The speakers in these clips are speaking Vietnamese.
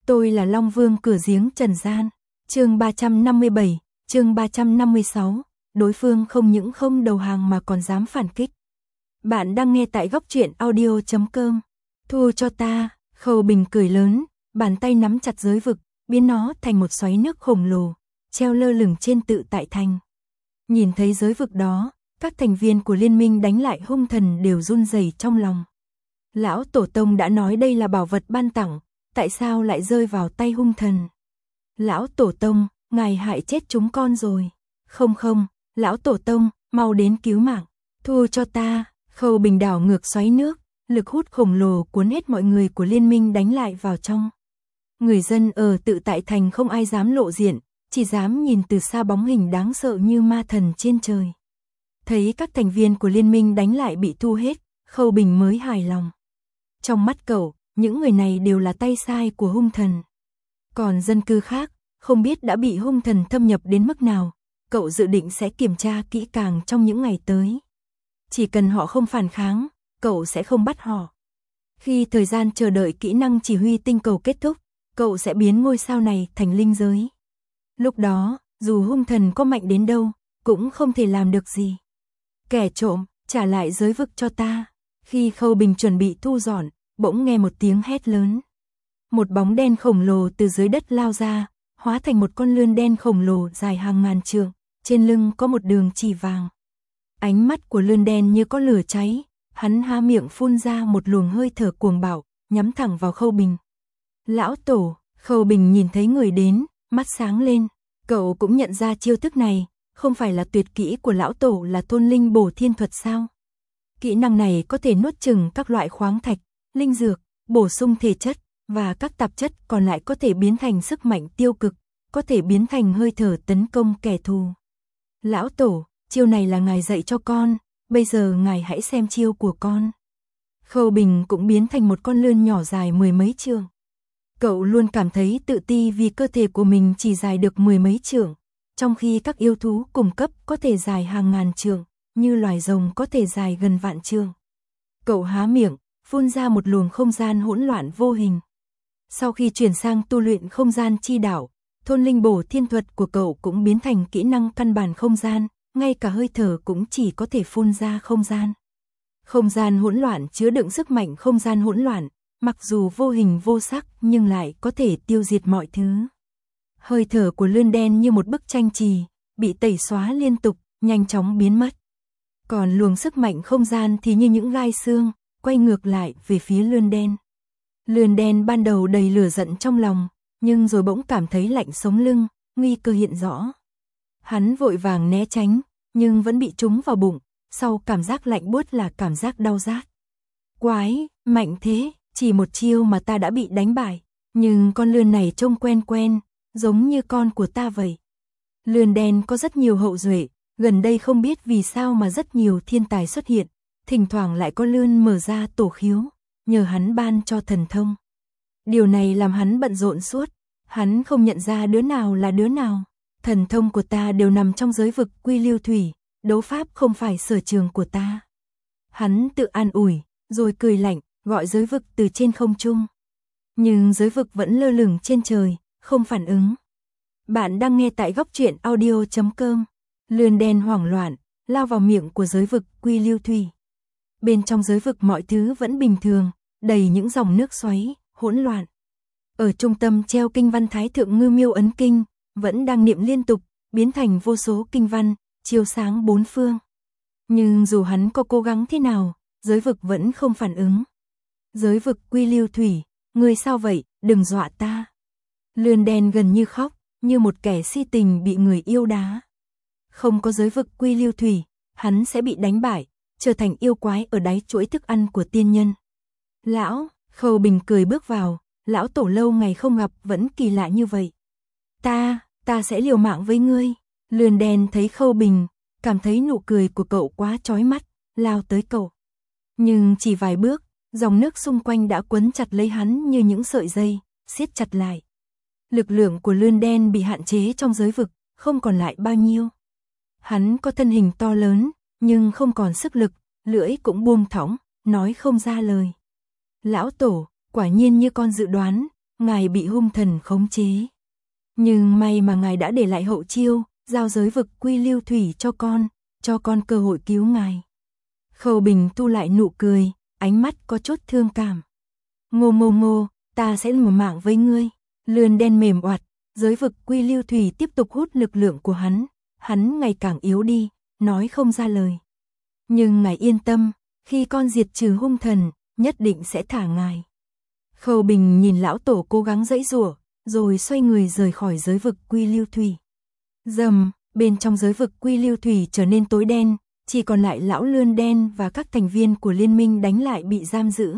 Tôi là Long Vương cửa giếng trần gian. Chương 357, chương 356, đối phương không những không đầu hàng mà còn dám phản kích. Bạn đang nghe tại góc truyện audio.com. Thu cho ta, Khâu Bình cười lớn, bàn tay nắm chặt giới vực, biến nó thành một xoáy nước khổng lồ, treo lơ lửng trên Tự Tại Thành. Nhìn thấy giới vực đó, các thành viên của liên minh đánh lại hung thần đều run rẩy trong lòng. Lão Tổ Tông đã nói đây là bảo vật ban tặng, tại sao lại rơi vào tay hung thần? Lão Tổ Tông, ngài hại chết chúng con rồi. Không, Lão Tổ Tông, mau đến cứu mạng. Thu cho ta. Khâu Bình đảo ngược xoáy nước, lực hút khổng lồ cuốn hết mọi người của liên minh đánh lại vào trong. Người dân ở Tự Tại Thành không ai dám lộ diện, chỉ dám nhìn từ xa bóng hình đáng sợ như ma thần trên trời. Thấy các thành viên của liên minh đánh lại bị thu hết, Khâu Bình mới hài lòng. Trong mắt cậu, những người này đều là tay sai của hung thần. Còn dân cư khác, không biết đã bị hung thần thâm nhập đến mức nào, cậu dự định sẽ kiểm tra kỹ càng trong những ngày tới. Chỉ cần họ không phản kháng, cậu sẽ không bắt họ. Khi thời gian chờ đợi kỹ năng chỉ huy tinh cầu kết thúc, cậu sẽ biến ngôi sao này thành linh giới. Lúc đó, dù hung thần có mạnh đến đâu, cũng không thể làm được gì. Kẻ trộm, trả lại giới vực cho ta. Khi Khâu Bình chuẩn bị thu dọn, bỗng nghe một tiếng hét lớn. Một bóng đen khổng lồ từ dưới đất lao ra, hóa thành một con lươn đen khổng lồ dài hàng ngàn trượng, trên lưng có một đường chỉ vàng. Ánh mắt của lươn đen như có lửa cháy, hắn há miệng phun ra một luồng hơi thở cuồng bạo, nhắm thẳng vào Khâu Bình. Lão Tổ, Khâu Bình nhìn thấy người đến, mắt sáng lên, cậu cũng nhận ra chiêu thức này, không phải là tuyệt kỹ của Lão Tổ là Thôn Linh Bổ Thiên Thuật sao? Kỹ năng này có thể nuốt chửng các loại khoáng thạch, linh dược, bổ sung thể chất, và các tạp chất còn lại có thể biến thành sức mạnh tiêu cực, có thể biến thành hơi thở tấn công kẻ thù. Lão Tổ, chiêu này là ngài dạy cho con, bây giờ ngài hãy xem chiêu của con. Khâu Bình cũng biến thành một con lươn nhỏ dài mười mấy trượng. Cậu luôn cảm thấy tự ti vì cơ thể của mình chỉ dài được mười mấy trượng, trong khi các yêu thú cùng cấp có thể dài hàng ngàn trượng, như loài rồng có thể dài gần vạn trượng. Cậu há miệng, phun ra một luồng không gian hỗn loạn vô hình. Sau khi chuyển sang tu luyện không gian chi đạo, Thôn Linh Bổ Thiên Thuật của cậu cũng biến thành kỹ năng căn bản không gian, ngay cả hơi thở cũng chỉ có thể phun ra không gian. Không gian hỗn loạn chứa đựng sức mạnh không gian hỗn loạn, mặc dù vô hình vô sắc nhưng lại có thể tiêu diệt mọi thứ. Hơi thở của lươn đen như một bức tranh chì, bị tẩy xóa liên tục, nhanh chóng biến mất. Còn luồng sức mạnh không gian thì như những gai xương, quay ngược lại về phía lươn đen. Lươn đen ban đầu đầy lửa giận trong lòng, nhưng rồi bỗng cảm thấy lạnh sống lưng, nguy cơ hiện rõ. Hắn vội vàng né tránh, nhưng vẫn bị trúng vào bụng, sau cảm giác lạnh buốt là cảm giác đau rát. Quái, mạnh thế, chỉ một chiêu mà ta đã bị đánh bại, nhưng con lươn này trông quen quen, giống như con của ta vậy. Lươn đen có rất nhiều hậu duệ, gần đây không biết vì sao mà rất nhiều thiên tài xuất hiện, thỉnh thoảng lại có lươn mở ra tổ khiếu, nhờ hắn ban cho thần thông. Điều này làm hắn bận rộn suốt, hắn không nhận ra đứa nào là đứa nào. Thần thông của ta đều nằm trong giới vực Quy Lưu Thủy, đấu pháp không phải sở trường của ta. Hắn tự an ủi, rồi cười lạnh, gọi giới vực từ trên không trung. Nhưng giới vực vẫn lơ lửng trên trời, không phản ứng. Bạn đang nghe tại góc truyện audio.com. Lươn đen hoảng loạn, lao vào miệng của giới vực Quy Lưu Thủy. Bên trong giới vực mọi thứ vẫn bình thường, đầy những dòng nước xoáy, hỗn loạn. Ở trung tâm treo kinh văn Thái Thượng Ngư Miêu Ấn Kinh, vẫn đang niệm liên tục, biến thành vô số kinh văn, chiếu sáng bốn phương. Nhưng dù hắn có cố gắng thế nào, giới vực vẫn không phản ứng. Giới vực Quy Lưu Thủy, ngươi sao vậy, đừng dọa ta. Lươn đen gần như khóc, như một kẻ si tình bị người yêu đá. Không có giới vực Quy Lưu Thủy, hắn sẽ bị đánh bại, trở thành yêu quái ở đáy chuỗi thức ăn của tiên nhân. Lão, Khâu Bình cười bước vào, Lão Tổ lâu ngày không gặp vẫn kỳ lạ như vậy. Ta sẽ liều mạng với ngươi. Lươn đen thấy Khâu Bình, cảm thấy nụ cười của cậu quá chói mắt, lao tới cậu. Nhưng chỉ vài bước, dòng nước xung quanh đã quấn chặt lấy hắn như những sợi dây, siết chặt lại. Lực lượng của lươn đen bị hạn chế trong giới vực, không còn lại bao nhiêu. Hắn có thân hình to lớn, nhưng không còn sức lực, lưỡi cũng buông thõng, nói không ra lời. Lão Tổ, quả nhiên như con dự đoán, ngài bị hung thần khống chế. Nhưng may mà ngài đã để lại hậu chiêu, giao giới vực Quy Lưu Thủy cho con cơ hội cứu ngài. Khâu Bình thu lại nụ cười, ánh mắt có chút thương cảm. Ngô, ta sẽ liều mạng với ngươi. Lươn đen mềm oặt, giới vực Quy Lưu Thủy tiếp tục hút lực lượng của hắn ngày càng yếu đi, nói không ra lời. Nhưng ngài yên tâm, khi con diệt trừ hung thần, nhất định sẽ thả ngài. Khâu Bình nhìn lão tổ cố gắng giãy giụa, rồi xoay người rời khỏi giới vực Quy Lưu Thủy. Rầm, bên trong giới vực Quy Lưu Thủy trở nên tối đen, chỉ còn lại lão lươn đen và các thành viên của liên minh đánh lại bị giam giữ.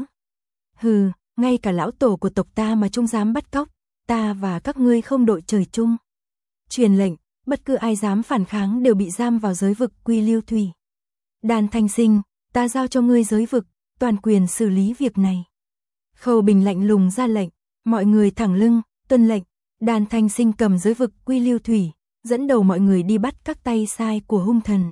Hừ, ngay cả lão tổ của tộc ta mà chúng dám bắt cóc, ta và các ngươi không đội trời chung. Truyền lệnh, bất cứ ai dám phản kháng đều bị giam vào giới vực Quy Lưu Thủy. Đàn Thanh Sinh, ta giao cho ngươi giới vực, toàn quyền xử lý việc này. Khâu Bình lạnh lùng ra lệnh, mọi người thẳng lưng, tuân lệnh. Đàn Thanh Sinh cầm giới vực Quy Lưu Thủy, dẫn đầu mọi người đi bắt các tay sai của hung thần.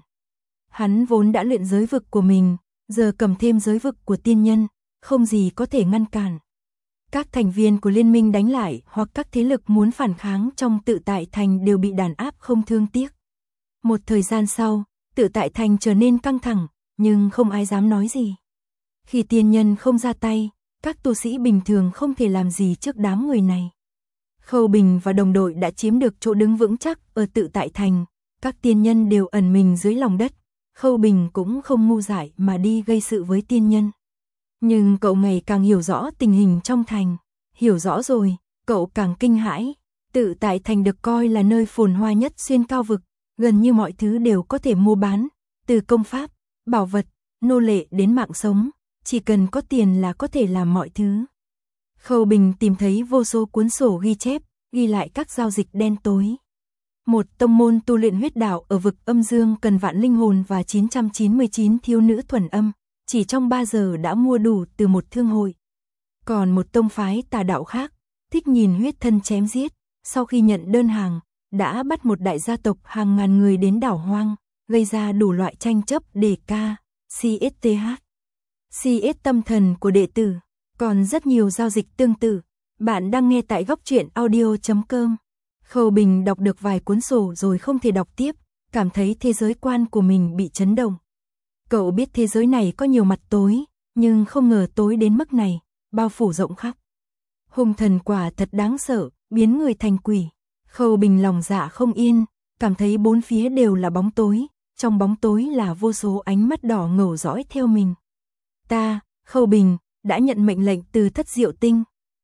Hắn vốn đã luyện giới vực của mình, giờ cầm thêm giới vực của tiên nhân, không gì có thể ngăn cản. Các thành viên của liên minh đánh lại hoặc các thế lực muốn phản kháng trong Tự Tại Thành đều bị đàn áp không thương tiếc. Một thời gian sau, Tự Tại Thành trở nên căng thẳng, nhưng không ai dám nói gì. Khi tiên nhân không ra tay, các tu sĩ bình thường không thể làm gì trước đám người này. Khâu Bình và đồng đội đã chiếm được chỗ đứng vững chắc ở Tự Tại Thành, các tiên nhân đều ẩn mình dưới lòng đất. Khâu Bình cũng không ngu dại mà đi gây sự với tiên nhân. Nhưng cậu ngày càng hiểu rõ tình hình trong thành. Hiểu rõ rồi, cậu càng kinh hãi. Tự Tại Thành được coi là nơi phồn hoa nhất xuyên cao vực, gần như mọi thứ đều có thể mua bán, từ công pháp, bảo vật, nô lệ đến mạng sống, chỉ cần có tiền là có thể làm mọi thứ. Khâu Bình tìm thấy vô số cuốn sổ ghi chép, ghi lại các giao dịch đen tối. Một tông môn tu luyện huyết đạo ở vực âm dương cần vạn linh hồn và 999 thiếu nữ thuần âm, chỉ trong 3 giờ đã mua đủ từ một thương hội. Còn một tông phái tà đạo khác, thích nhìn huyết thân chém giết, sau khi nhận đơn hàng, đã bắt một đại gia tộc hàng ngàn người đến đảo hoang, gây ra đủ loại tranh chấp để CSTH. CS tâm thần của đệ tử, còn rất nhiều giao dịch tương tự. Bạn đang nghe tại góc truyện audio.com. Khâu Bình đọc được vài cuốn sổ rồi không thể đọc tiếp, cảm thấy thế giới quan của mình bị chấn động. Cậu biết thế giới này có nhiều mặt tối, nhưng không ngờ tối đến mức này, bao phủ rộng khắp. Hung thần quả thật đáng sợ, biến người thành quỷ. Khâu Bình lòng dạ không yên, cảm thấy bốn phía đều là bóng tối, trong bóng tối là vô số ánh mắt đỏ ngầu dõi theo mình. Ta, Khâu Bình, đã nhận mệnh lệnh từ Thất Diệu Tinh.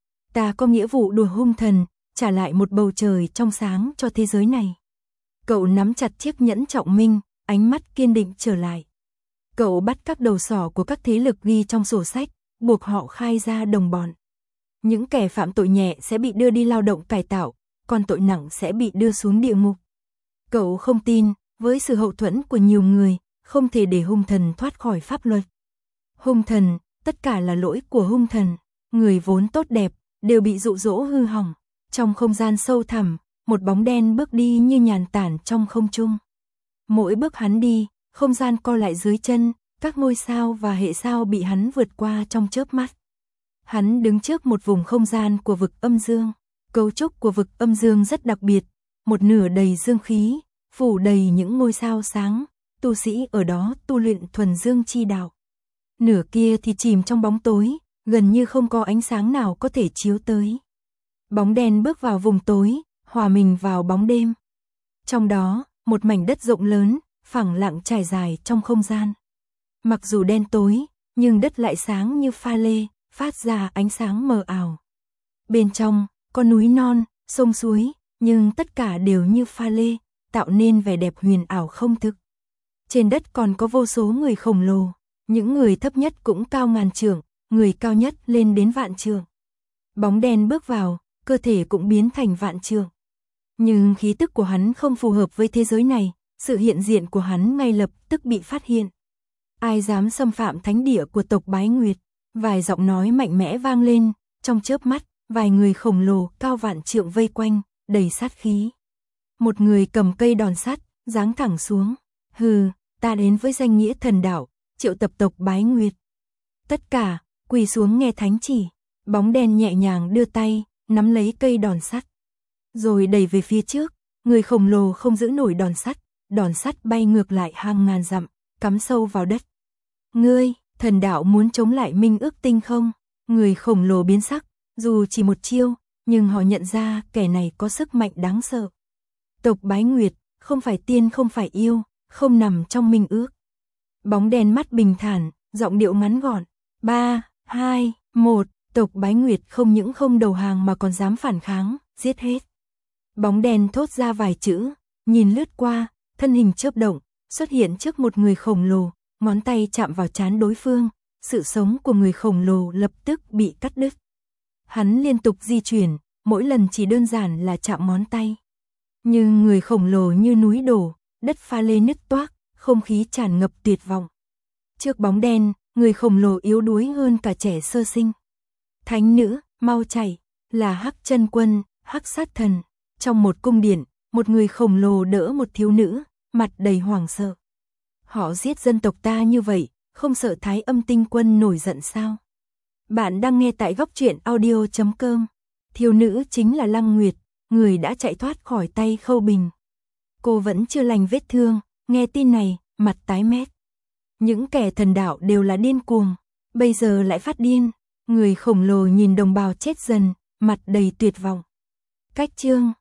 Ta có nghĩa vụ đùa hung thần, trả lại một bầu trời trong sáng cho thế giới này. Cậu nắm chặt chiếc nhẫn trọng minh, ánh mắt kiên định trở lại. Cậu bắt các đầu sỏ của các thế lực ghi trong sổ sách, buộc họ khai ra đồng bọn. Những kẻ phạm tội nhẹ sẽ bị đưa đi lao động cải tạo, còn tội nặng sẽ bị đưa xuống địa ngục. Cậu không tin, với sự hậu thuẫn của nhiều người, không thể để hung thần thoát khỏi pháp luật. Hung thần, tất cả là lỗi của hung thần. Người vốn tốt đẹp, đều bị dụ dỗ hư hỏng. Trong không gian sâu thẳm, một bóng đen bước đi như nhàn tản trong không trung. Mỗi bước hắn đi, không gian co lại dưới chân, các ngôi sao và hệ sao bị hắn vượt qua trong chớp mắt. Hắn đứng trước một vùng không gian của vực âm dương. Cấu trúc của vực âm dương rất đặc biệt, một nửa đầy dương khí, phủ đầy những ngôi sao sáng, tu sĩ ở đó tu luyện thuần dương chi đạo. Nửa kia thì chìm trong bóng tối, gần như không có ánh sáng nào có thể chiếu tới. Bóng đen bước vào vùng tối, hòa mình vào bóng đêm. Trong đó, một mảnh đất rộng lớn, phẳng lặng trải dài trong không gian. Mặc dù đen tối, nhưng đất lại sáng như pha lê, phát ra ánh sáng mờ ảo. Bên trong, có núi non, sông suối, nhưng tất cả đều như pha lê, tạo nên vẻ đẹp huyền ảo không thực. Trên đất còn có vô số người khổng lồ, những người thấp nhất cũng cao ngàn trượng, người cao nhất lên đến vạn trượng. Bóng đen bước vào, cơ thể cũng biến thành vạn trượng. Nhưng khí tức của hắn không phù hợp với thế giới này, sự hiện diện của hắn ngay lập tức bị phát hiện. Ai dám xâm phạm thánh địa của tộc Bái Nguyệt? Vài giọng nói mạnh mẽ vang lên, trong chớp mắt, vài người khổng lồ cao vạn trượng vây quanh, đầy sát khí. Một người cầm cây đòn sắt, giáng thẳng xuống. Hừ, ta đến với danh nghĩa thần đạo, triệu tập tộc Bái Nguyệt. Tất cả, quỳ xuống nghe thánh chỉ. Bóng đen nhẹ nhàng đưa tay, nắm lấy cây đòn sắt, rồi đẩy về phía trước, người khổng lồ không giữ nổi đòn sắt bay ngược lại hàng ngàn dặm, cắm sâu vào đất. Ngươi, thần đạo muốn chống lại Minh Ước Tinh không? Người khổng lồ biến sắc, dù chỉ một chiêu, nhưng họ nhận ra kẻ này có sức mạnh đáng sợ. Tộc Bái Nguyệt, không phải tiên không phải yêu, không nằm trong minh ước. Bóng đen mắt bình thản, giọng điệu ngắn gọn. 3, 2, 1, tộc Bái Nguyệt không những không đầu hàng mà còn dám phản kháng, giết hết. Bóng đen thốt ra vài chữ, nhìn lướt qua, thân hình chớp động, xuất hiện trước một người khổng lồ, ngón tay chạm vào trán đối phương, sự sống của người khổng lồ lập tức bị cắt đứt. Hắn liên tục di chuyển, mỗi lần chỉ đơn giản là chạm ngón tay. Nhưng người khổng lồ như núi đổ, đất pha lê nứt toác, không khí tràn ngập tuyệt vọng. Trước bóng đen, người khổng lồ yếu đuối hơn cả trẻ sơ sinh. Thánh nữ, mau chạy, là Hắc Chân Quân, Hắc Sát Thần. Trong một cung điện, một người khổng lồ đỡ một thiếu nữ, mặt đầy hoảng sợ. Họ giết dân tộc ta như vậy, không sợ Thái Âm Tinh Quân nổi giận sao? Bạn đang nghe tại goctruyện.audio.com. Thiếu nữ chính là Lăng Nguyệt, người đã chạy thoát khỏi tay Khâu Bình. Cô vẫn chưa lành vết thương, nghe tin này, mặt tái mét. Những kẻ thần đạo đều là điên cuồng, bây giờ lại phát điên. Người khổng lồ nhìn đồng bào chết dần, mặt đầy tuyệt vọng. Cách chương